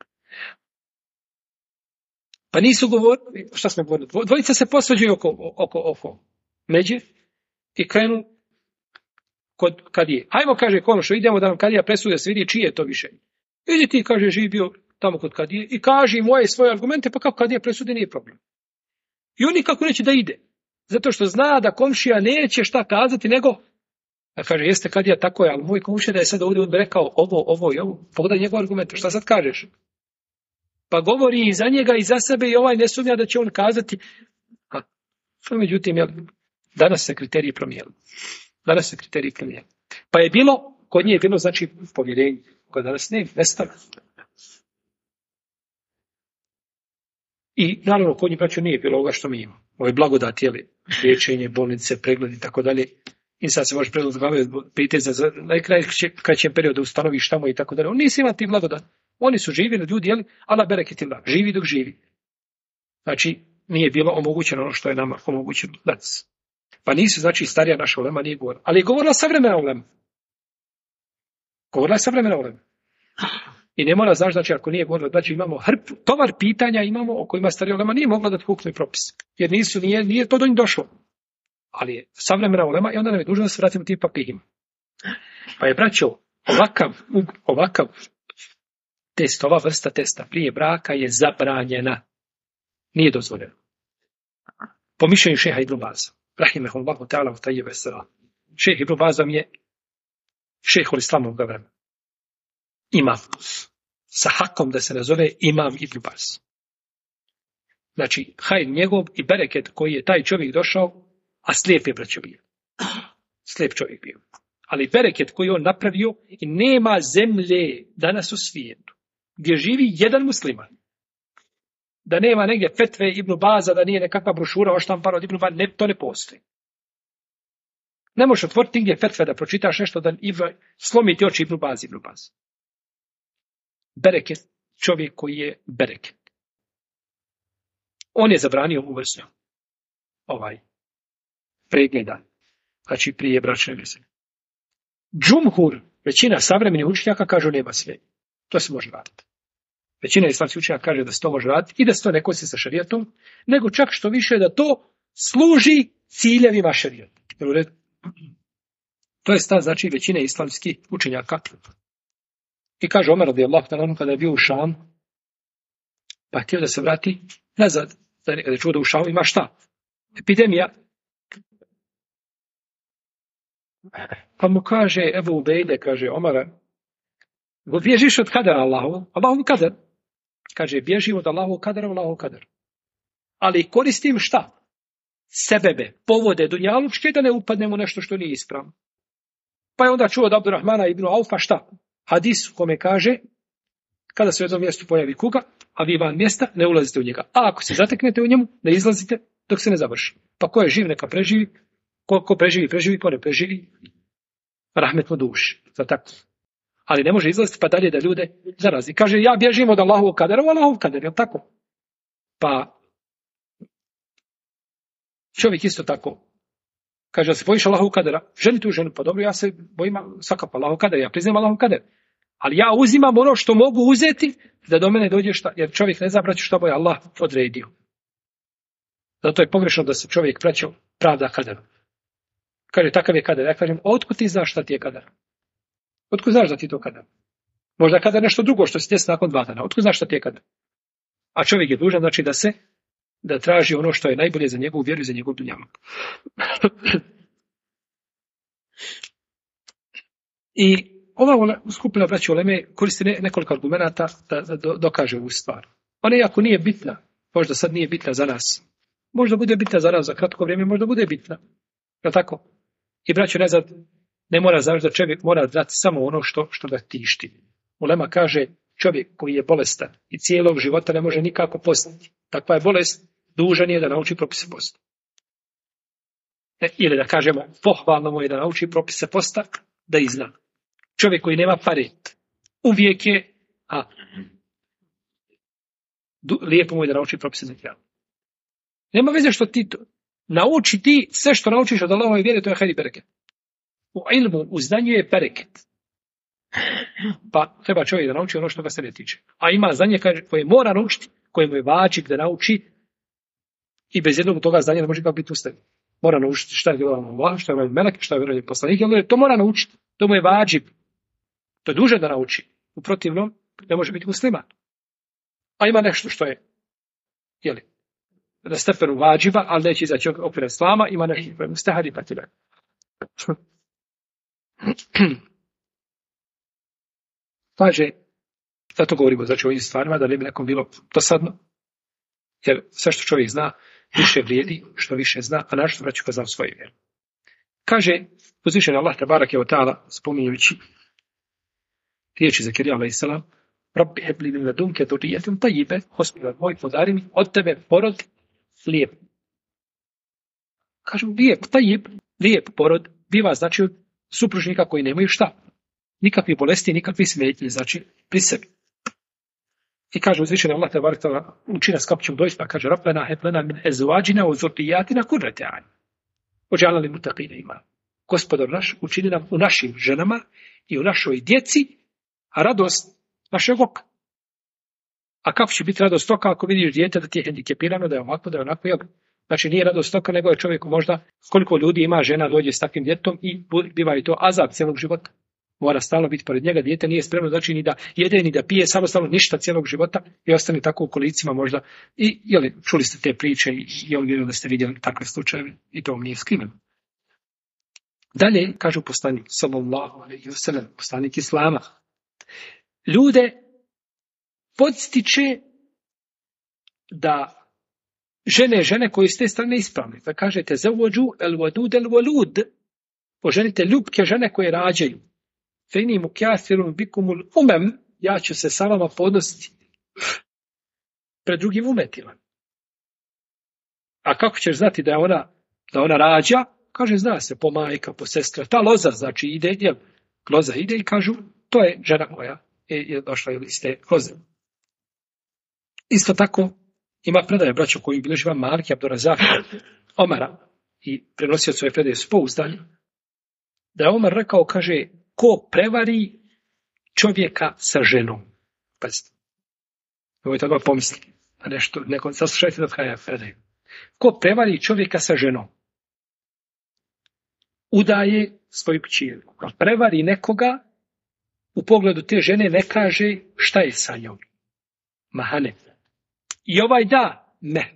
Pa nisu govorili, šta smo govorili? Dvojica se posvađaju oko međe i krenu kod kadije. Hajmo, kaže Konošo, idemo da nam kadija presudi da se vidi čije je to više. Idi ti, kaže, živi bio tamo kod kadije i kaži svoje argumente, pa kako kadija presudi nije problem. I on nikako neće da ide. Zato što zna da komšija neće šta kazati, nego, a kaže, jeste kadija, tako je, ali moj komšija da je sad ovdje on bi rekao ovo i ovo. Pogledaj njegov argumente, šta sad kažeš? Pa govori i za njega i za sebe i ne sumnja da će on kazati. Međutim, danas se kriteriji promijenili. Pa je bilo, kod nje je bilo, znači, povjerenje. Kod danas nestane. I naravno, kod njih, braćo, nije bilo ovoga što mi imamo. Ovo je blagodat, liječenje, bolnice, pregled i tako dalje. I sad se može pregled glave, prijete za najkraćem periodu ustanoviš tamo i tako dalje. On nisi imao ti blagodat. Oni su živjeli, ljudi, Allah bereketillah, živi dok živi. Znači, nije bilo omogućeno ono što je nama omogućeno danas. Pa nisu, znači, starija naša ulema nije govorila. Ali je govorila savremena ulema. I ne mora znaš, znači, ako nije govorila, znači imamo tovar pitanja imamo o kojima starija ulema nije mogla da hukne propis. Jer nije to do njih došlo. Ali je savremena ulema i onda nam je dužno da se vratimo tim papihima. Pa je, braćo, ovakav test, ova vrsta testa prije braka je zabranjena. Nije dozvoljeno. Po mišljenju šeha Ibn Baza, rahimehullahu ta'ala wa tayyib as-salam. Šejh Ibn Baz vam je šejhul islamovog vremena. Imam. Sa hakom da se nazove Imam Ibn Baz. Znači, hajr njegov i bereket koji je taj čovjek došao, a slijep je, braćo, bio. Slijep čovjek bio. Ali bereket koji on napravio i nema zemlje danas u svijetu gdje živi jedan musliman. Da nema negdje fetve Ibn Baza, da nije nekakva brošura oštampana od Ibn Baza, to ne postoji. Ne možeš otvoriti gdje fetve da pročitaš nešto da slomiti oči Ibn Baz. Bereket, čovjek koji je bereket. On je zabranio ovu vrstu pregleda, znači prije bračne veze. Džumhur, većina savremenih učenjaka kažu nema sve. To se može raditi. Većina islamskih učenjaka kaže da se to može raditi i da se to ne kosi sa šerijatom, nego čak što više da to služi ciljevima šerijata. To je stav, znači, većine islamskih učenjaka. I kaže Omer radijallahu ta'ala kada je bio u Šam, pa htio da se vrati nazad, da je čuo da u Šamu ima šta? Epidemija. Pa mu kaže Ebu Ubejde, kaže Omara, bježiš od kadera Allahov kader. Kaže, bježim od Allahov kadera. Ali koristim šta? Sebebe, povode dunjalučke da ne upadnemo u nešto što nije ispravno. Pa je onda čuo od Abdurrahmana ibn Aufa šta? Hadis u kome kaže, kada se u jednom mjestu pojavi kuga, a vi van mjesta, ne ulazite u njega. A ako se zateknete u njemu, ne izlazite dok se ne završi. Pa ko je živ, neka preživi. Ko preživi, ko ne preživi, rahmet mu duši. Za tako. Ali ne može izlaziti pa dalje da ljude zarazi. Kaže, ja bježim od Allahovog kadera, Allahov kader, je li tako? Pa čovjek isto tako kaže da se bojiš Allahovog kadera, ženi tu ženu, pa dobro, ja se bojim svakako Allahovog kadera, ja priznajem Allahovog kadera. Ali ja uzimam ono što mogu uzeti da do mene dođe šta, jer čovjek ne zna, braću, šta mu je Allah odredio. Zato je pogrešno da se čovjek, braćo, pravda kaderu. Kaže, takav je kader. Ja kažem, otkud ti znaš šta ti je kader? Otkud znaš da ti je to kader? Možda kader nešto drugo što se desi nakon 2 dana. Otkud znaš šta ti je kader? A čovjek je dužan, znači, da traži ono što je najbolje za njegovu vjeru i za njegov dunjaluk. I ova skupina braća uleme koristi nekoliko argumenata da dokaže ovu stvar. Ona iako nije bitna, možda sad nije bitna za nas. Možda bude bitna za nas za kratko vrijeme, možda bude bitna. Je tako? I braćo, ne mora znači da čovjek mora dati samo ono što ga tišti. Ulema kaže, čovjek koji je bolestan i cijelog života ne može nikako postiti. Takva je bolest, dužan je da nauči propise posta. Ili da kažemo, pohvalno mu je da nauči propise posta, da ih zna. Čovjek koji nema pare, uvijek je, lijepo mu je da nauči propise zekijata. Nema veze što ti to. Nauči ti sve što naučiš od Allahove vjere, to je hajdi bereket. U ilmu, u znanju je bereket. Pa treba čovjek da nauči ono što ga se ne tiče. A ima znanje koje mora naučiti, koje mu je vađib da nauči i bez jednog toga znanja ne može kako biti ustavljen. Mora naučiti šta je vjerovanje Allah, šta je vjerovanje melek, šta je vjerovanje poslanik, to mora naučiti. To mu je vađib. To je dužan da nauči. U protivnom ne može biti musliman. A ima nešto što je, na stepenu vađiba, ali neće izaći okvira islama, ima neki mustahadi pa tebe. Kaže, zato govorimo znači o ovim stvarima, da ne bi nekom bilo dosadno, jer sve što čovjek zna, više vrijedi, što više zna, a našto vraću ga zna u svoje vjeru. Kaže, uzvišen Allah tabaraka wa ta'ala, spominjujući riječi Zakarija alejhi selam, Rabbi hebli min ladunke dhurrijetem tajibe, Gospodar moj, podari mi od tebe porod lijep. Kažem, lijep porod biva znači od supružnika koji nemaju šta. Nikakvih bolesti, nikakvih smetnji, znači pri sebi. I kaže uzvišeni Allah tabaraka wa ta'ala, uči nas kako ćemo doći, pa kaže, Rabbena heblena min ezvađina u zurrijatina kurrate a'yun. Ođalali mutaqine ima. Gospodar naš, učini nam u našim ženama i u našoj djeci radost našeg oka. A kako će biti radost oka ako vidiš dijete da ti je hendikepirano, da je ovako, da je onako, znači nije radost oka, nego je čovjeku možda koliko ljudi ima žena dođe s takvim djetom i biva i to azab cijelog života. Mora stalno biti pored njega, dijete nije spremno, znači ni da jede, ni da pije, samostalno ništa cijelog života i ostane tako u kolicima možda. I čuli ste te priče i vjerujem da ste vidjeli takve slučajeve i to vam nije skriveno. Dalje, kažu poslanik, sallallahu alejhi ve sellem, poslanik Islama, ljude podstiče da žene koje s te strane ispravne. Da kažete, zauđu el wadud el walud, poženite ljubke žene koje rađaju. Feni mukjasirun bikumul umem, ja ću se sa vama podnositi pred drugim umetima. A kako ćeš znati da ona rađa? Kaže, zna se, po majka, po sestra. Ta loza, znači ide, loza ide i kažu, to je žena koja je došla iz te loze. Isto tako, ima predaje, braćo, koju bilježi vam Malik Abdurazak Omara i prenosio svoje predaje s pouzdanjem, da je Omar rekao, kaže, ko prevari čovjeka sa ženom. Pazite. Ovo to pomisliti. Neko saslušajte do kraja predaje. Ko prevari čovjeka sa ženom, udaje svoju kćerku. A prevari nekoga, u pogledu te žene ne kaže šta je sa njom. Mahane. I ovaj da, ne.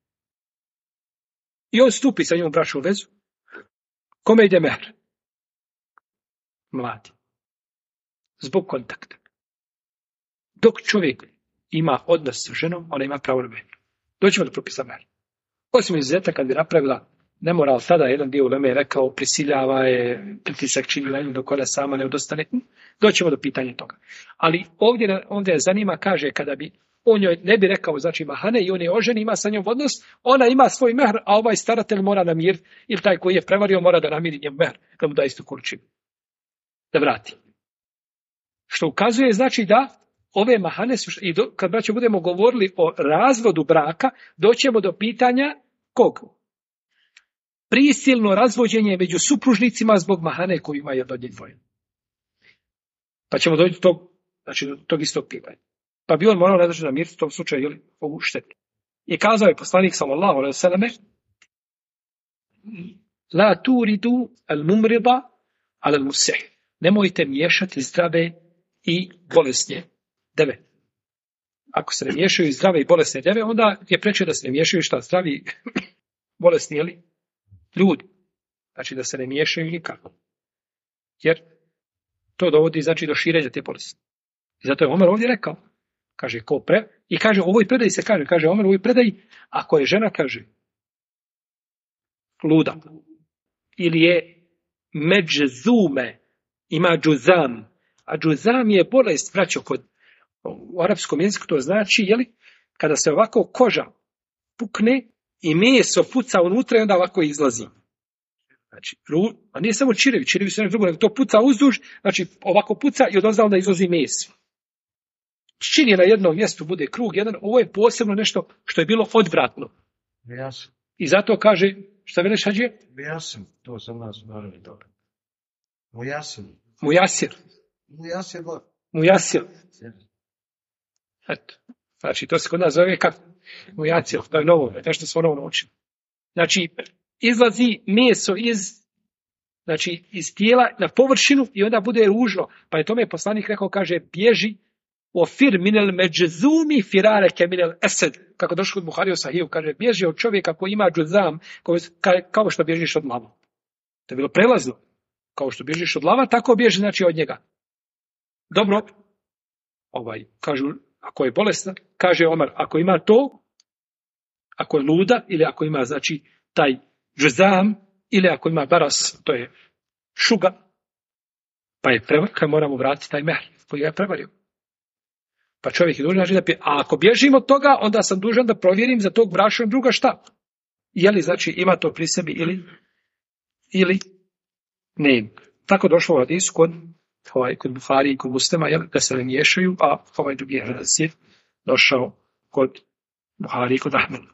I on stupi sa njom u bračnu vezu. Kome ide mehr? Mladi. Zbog kontakta. Dok čovjek ima odnos sa ženom, ona ima pravo na mehr. Doćemo do propisa mehr. Osim izuzetak kad bi napravila nemoral, tada jedan dio uleme je rekao, prisiljava je, pritisak čini na nju dok ona sama ne odostane. Doćemo do pitanja toga. Ali ovdje je zanima, kaže, kada bi on joj ne bi rekao, znači mahane, i on je ožen, ima sa njom odnos, ona ima svoj mehr, a ovaj staratelj mora namiriti, ili taj koji je prevario mora da namiri njem mehr, da mu da istu količinu. Da vrati. Što ukazuje, znači da ove mahane su, kad braćo budemo govorili o razvodu braka, doćemo do pitanja kog? Prisilno razvođenje među supružnicima zbog mahane koju ima jedno od njih dvoje. Pa ćemo doći do tog istog pitanja. Pa bi on morao nadležno namiriti u tom slučaju ili ovu štetu. I kazao je poslanik sallallahu alejhi ve selleme: La turidu al mumrida ala al musih. Nemojte miješati zdrave i bolesne deve. Ako se ne miješaju zdrave i bolesne deve, onda je preče da se ne miješaju šta zdravi bolesni ili ljudi. Znači da se ne miješaju nikako. Jer to dovodi znači do širenja te bolesti. I zato je Omer ovdje rekao, kaže i kaže u ovoj predaji se kaže Omer u ovoj predaji, ako je žena kaže luda ili je međzume, ima džuzam, a džuzam je bolest, braćo, u arapskom jeziku to znači, jeli, kada se ovako koža pukne i meso puca unutra i onda ovako izlazi. Znači, a nije samo čirevi su nešto drugo, nego to puca uzduž, znači ovako puca i odozda onda izlazi meso. Čin je na jednom mjestu, bude krug jedan, ovo je posebno nešto što je bilo odvratno. Jasno. I zato kaže, šta veliš hađe? Jasno, to sam nas naravno dobro. Mujasir. Eto. Znači, to se kod nas zove kako? Mujasir, to je novo, nešto smo novo naučili. Znači, izlazi meso iz tijela na površinu i onda bude ružno. Pa je tome poslanik rekao, kaže, bježi ofir minel međzumi firareke minel esed. Kako došlo kod Buhari u Sahiju, kaže, bježi od čovjeka koji ima džuzam, kao što bježiš od lava. To je bilo prelazno. Kao što bježiš od lava, tako bježi znači od njega. Dobro, kažu, ako je bolesna, kaže Omer, ako ima to, ako je luda, ili ako ima, znači, taj džuzam, ili ako ima baras, to je šuga, pa je prevarka, moramo vratiti taj mehr koji ga je prevario. Pa čovjek je dužan znači da pije. A ako bježim od toga, onda sam dužan da provjerim za tog bračnog druga šta. Je li, znači, ima to pri sebi ili ne. Tako došlo u hadisu kod Buhari i kod Muslima, da se ne miješaju, a ovaj drugi hadis je došao kod Buhari i kod Ahmeda.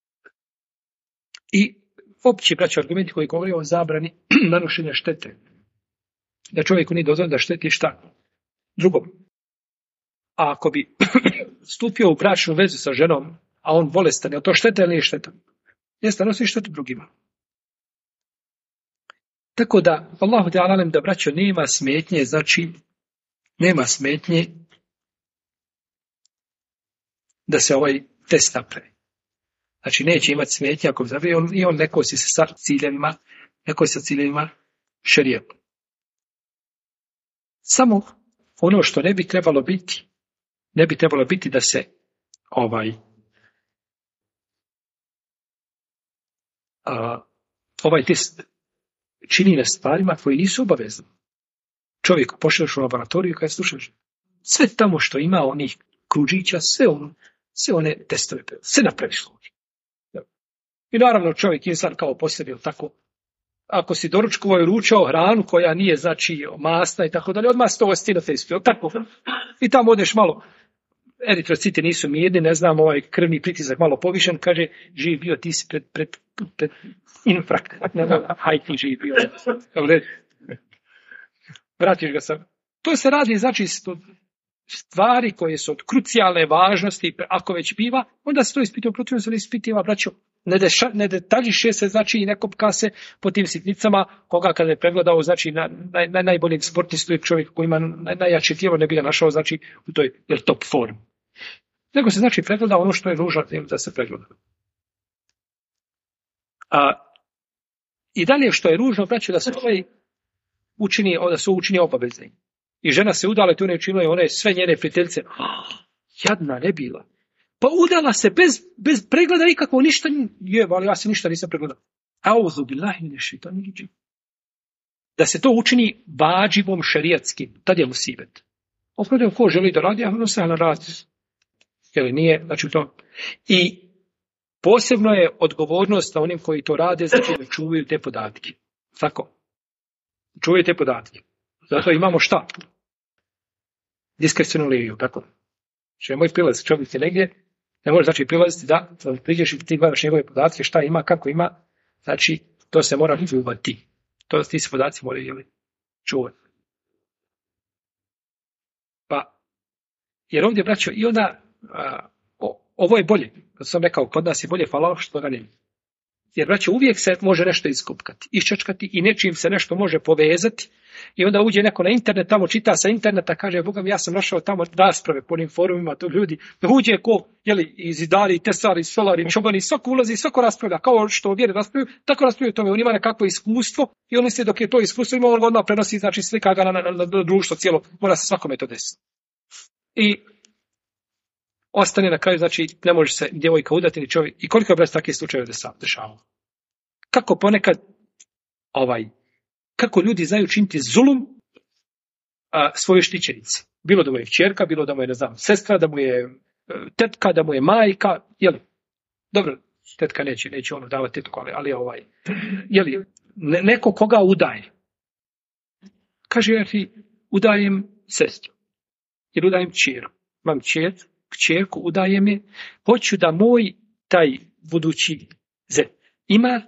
I opći braći argumenti koji govori o zabrani nanošenja štete. Da čovjeku nije dozvoljeno da šteti šta? Drugom. A ako bi stupio u bračnu vezu sa ženom, a on bolestan, je to šteta ili nije šteta? Jeste, nosi štetu drugima. Tako da, Allahu te alalem, da braćo nema smetnje, znači nema smetnje da se ovaj test napravi. Znači neće imati smetnje ako zavrije, on ne kosi se sa ciljevima šerijata. Samo ono što ne bi trebalo biti da se ovaj test čini na stvarima koji nisu obavezne. Čovjek pošalješ u laboratoriju kada slušaš sve tamo što ima onih kružića, sve one testove, sve napraviš služi. I naravno čovjek insan kao posljedno tako, ako si doručkovao i ručao hranu koja nije znači masna i tako dalje, odmah 100 na testu, tako. I tamo odeš malo, eritrociti nisu mirni, ne znam, krvni pritisak malo povišen, kaže, živ bio, ti si pred infrakt, hajti živ bio. Vratiš ga sam. To se radi, znači, stvari koje su od krucijalne važnosti, ako već biva, onda se to ispituje, protiv se ne ispitiva, braćo, ne detaljiše se, znači, i ne kopka se po tim sitnicama, koga kada je pregledao, znači, najboljeg sportistu je čovjek koji ima najjače tijelo, ne bi ga našao, znači, u toj top form. Nego se, znači, pregleda ono što je nužno da se pregleda. I dalje što je ružno, braćo, da se učini obavezni. I žena se udala i tu ne učinila i one sve njene prijateljice. Jadna ne bila. Pa udala se bez pregleda nikako, ništa je, ali ja se ništa nisam pregledao. Auzu billahi mine šeitanir rđim. Da se to učini vađibom šerijatskim, tad je musibet. Opredem ko želi da radi, ono se radi. Jel nije, znači to. I posebno je odgovornost na onim koji to rade, znači da čuvaju te podatke. Tako. Čuvaju te podatke. Zato imamo šta? Diskrecionu liniju, tako. Što je moj prilaz, čovjek je negdje, ne može znači prilaziti da priđeš i ti gledaš njegove podatke, šta ima, kako ima, znači to se mora čuvati. To ti se podaci moraju čuvati. Pa, jer ovdje, braćo, i onda, ovo je bolje. Kao sam rekao, kod nas je bolje, hvala što ga nema. Jer, braćo, uvijek se može nešto iskopkati, iščačkati i nečim se nešto može povezati. I onda uđe neko na internet, tamo čita sa interneta, kaže, Boga mi, ja sam našao tamo rasprave po onim forumima, to ljudi, da uđe ko, i zidari, i tesari, i solari, i čobani, svako ulazi, svako raspravlja, kao što vjere raspravljaju, tako raspravljaju tome, on ima nekakvo iskustvo i on misli dok je to iskustvo ima, on ga odmah prenosi, znači slika ga na društvo cijelo, mora se svakome to desiti. I ostane na kraju, znači, ne može se djevojka udati ni čovjek. I koliko je brać takvih slučajeva dešavalo? Kako ponekad, kako ljudi znaju činiti zulum svoje štićenici. Bilo da mu je kćerka, bilo da mu je, ne znam, sestra, da mu je tetka, da mu je majka, jeli? Dobro, tetka neće ono davati tetku, ali jeli, neko koga udaje. Kaže, ja ti udajem sestru. Ili udajem kćeru. Imam kćerku, udajem je, hoću da moj taj budući zet ima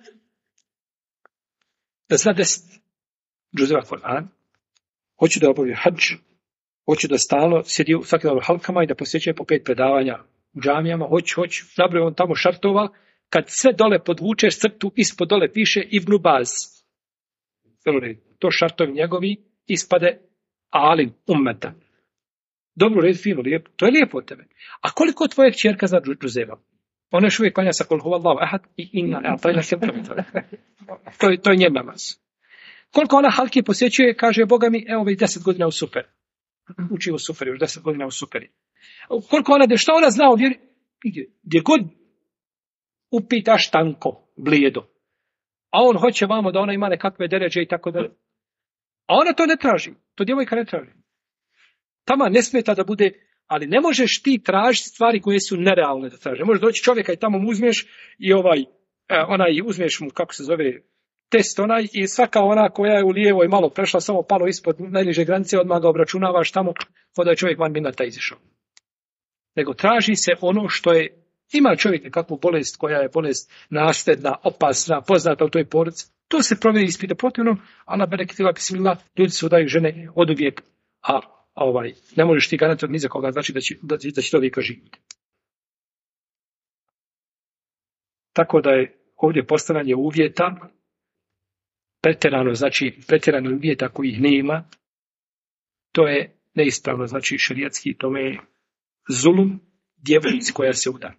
da zna 10 džuzeva Kur'an, hoću da obavlja hadž, hoću da stalno sjedi u svakim halkama i da posjećuje po 5 predavanja u džamijama, hoću, nabroj on tamo šartova, kad sve dole podvučeš crtu, ispod dole piše Ibn Baz. To šartovi njegovi ispade alim ummeta. Dobro, red, fino, lijepo. To je lijepo od tebe. A koliko tvoje kćerka zna džuzeva? Ona još uvijek klanja sa kol huvallahu ahad i inna. To je njen namaz. Koliko ona halki posjećuje, kaže, Boga mi, evo već 10 godina u super. Uči u superi, još 10 godina u superi. Koliko ona, šta ona zna o vjeri? Gdje god upitaš tanko, blijedo. A on hoće vamo da ona ima nekakve deređe i tako da. A ona to ne traži. To djevojka ne traži. Tama ne smeta da bude, ali ne možeš ti tražiti stvari koje su nerealne da traži. Možeš doći čovjeka i tamo mu uzmeš i uzmeš mu, kako se zove, test i svaka ona koja je u lijevoj malo prešla, samo palo ispod najniže granice, odmah ga obračunavaš tamo, da je čovjek van minata izišao. Nego traži se ono što je, ima čovjek nekakvu bolest koja je bolest nasljedna, opasna, poznata u toj porodici. To se provjeri ispita protivno, Allah bereketila bismillah, ljudi se udaju žene od uvijek, a ne možeš ti garantirati ni za koga, znači da će to vijeka živjeti. Tako da je ovdje postavljanje uvjeta pretjerano uvjeta kojih nema, to je neispravno, znači šerijatski, tome je zulum djevojci koja se uda.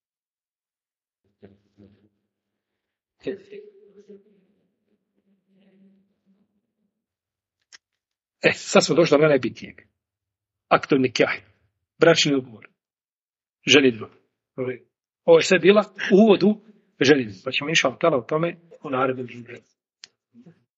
Sad smo došli do najbitnijeg. Aktom nikah, bračni ugovor, ženidba. Ovo je sve bila u uvodu ženidbe, pa ćemo inšallah o tome u narednom.